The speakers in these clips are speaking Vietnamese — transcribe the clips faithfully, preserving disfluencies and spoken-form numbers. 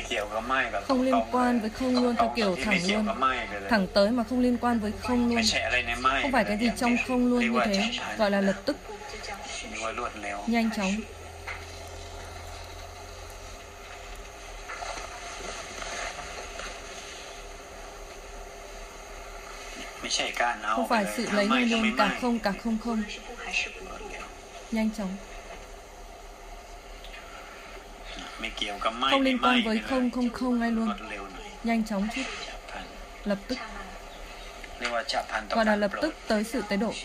Không liên quan với không luôn theo kiểu thẳng luôn, thẳng tới mà không liên quan với không luôn. Không phải cái gì trong không luôn như thế, gọi là lập tức, nhanh chóng. Không phải sự lấy ngay luôn cả không cả không không, nhanh chóng. Không liên quan với không không không ngay luôn, nhanh chóng chút, lập tức, gọi là lập tức tới sự tế độ.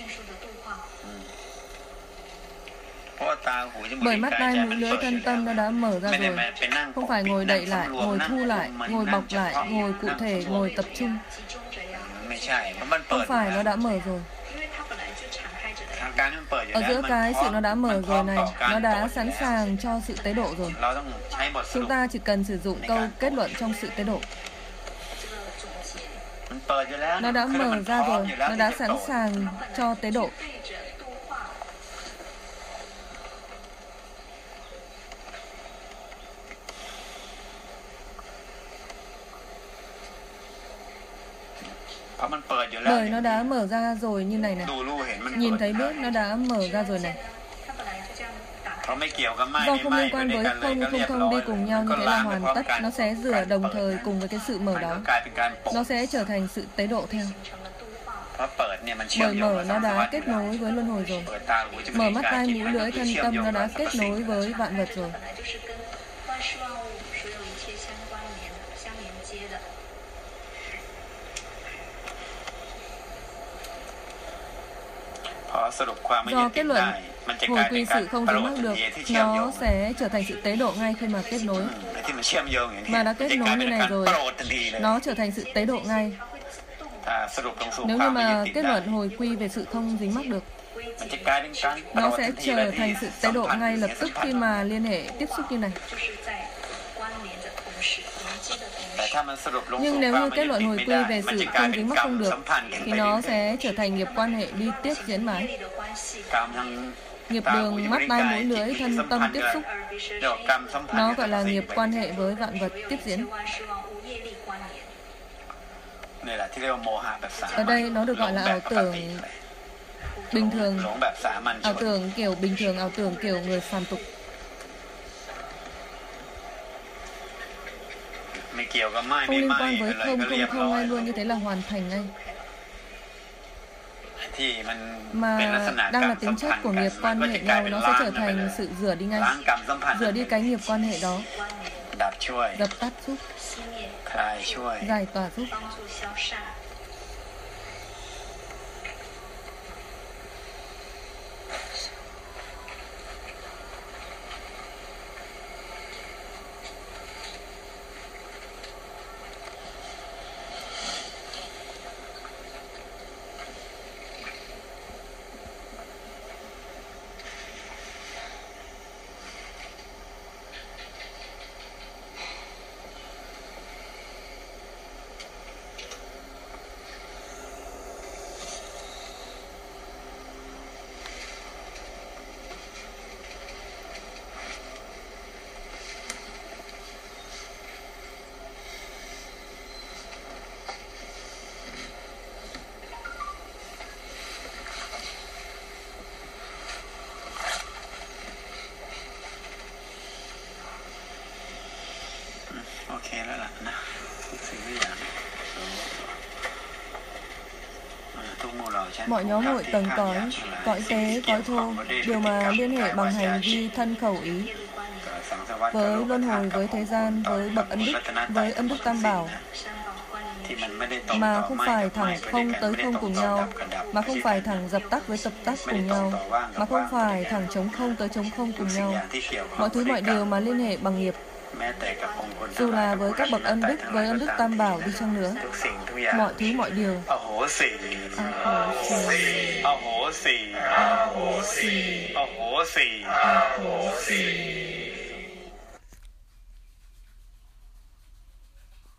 Bởi mắt tai mũi lưỡi thân tâm nó đã mở ra rồi. Không phải ngồi đậy lại, ngồi thu lại, ngồi bọc lại, ngồi cụ thể, ngồi tập trung. Không phải, nó đã mở rồi. Ở giữa cái sự nó đã mở rồi này, nó đã sẵn sàng cho sự tế độ rồi. Chúng ta chỉ cần sử dụng câu kết luận trong sự tế độ. Nó đã mở ra rồi, nó đã sẵn sàng cho tế độ. Bởi nó đã mở ra rồi như này này. Nhìn thấy biết nó đã mở ra rồi này. Do không liên quan với không không không đi cùng nhau như thế là hoàn tất. Nó sẽ rửa đồng thời cùng với cái sự mở đó. Nó sẽ trở thành sự tế độ theo. Bởi mở nó đã kết nối với luân hồi rồi. Mở mắt tai mũi lưỡi thân tâm nó đã kết nối với vạn vật rồi. Do kết luận hồi quy sự không dính mắc được, nó sẽ trở thành sự tế độ ngay khi mà kết nối. Mà đã kết nối như này rồi, nó trở thành sự tế độ ngay. Nếu như mà kết luận hồi quy về sự không dính mắc được, nó sẽ trở thành sự tế độ ngay lập tức khi mà liên hệ tiếp xúc như này. Nhưng nếu như kết luận hồi quy về sự không dính mắc không được, thì nó sẽ trở thành nghiệp quan hệ đi tiếp diễn mãi. Nghiệp đường mắt tai mũi lưỡi thân tâm tiếp xúc, nó gọi là nghiệp quan hệ với vạn vật tiếp diễn. Ở đây nó được gọi là ảo tưởng bình thường, ảo tưởng kiểu bình thường, ảo tưởng kiểu người phàm tục. Không liên quan với không không không ngay luôn, như thế là hoàn thành ngay. Mà đang là tính chất của nghiệp quan hệ nhau, nó sẽ trở thành sự rửa đi ngay. Rửa đi cái nghiệp quan hệ đó, dập tắt giúp, giải tỏa giúp. Mọi nhóm hội tầng cõi, cõi tế, cõi thô, điều mà liên hệ bằng hành vi thân khẩu ý, với luân hồi, với thế gian, với bậc ân đức, với ân đức tam bảo, mà không phải thẳng không tới không cùng nhau, mà không phải thẳng dập tắt với dập tắt cùng nhau, mà không phải thẳng chống không tới chống không cùng nhau. Mọi thứ mọi điều mà liên hệ bằng nghiệp, dù là với các bậc ân đức, với ân đức tam bảo đi chăng nữa, mọi thứ mọi điều. A hổ xì, a hổ xì, a hổ xì, a hổ xì, a hổ xì.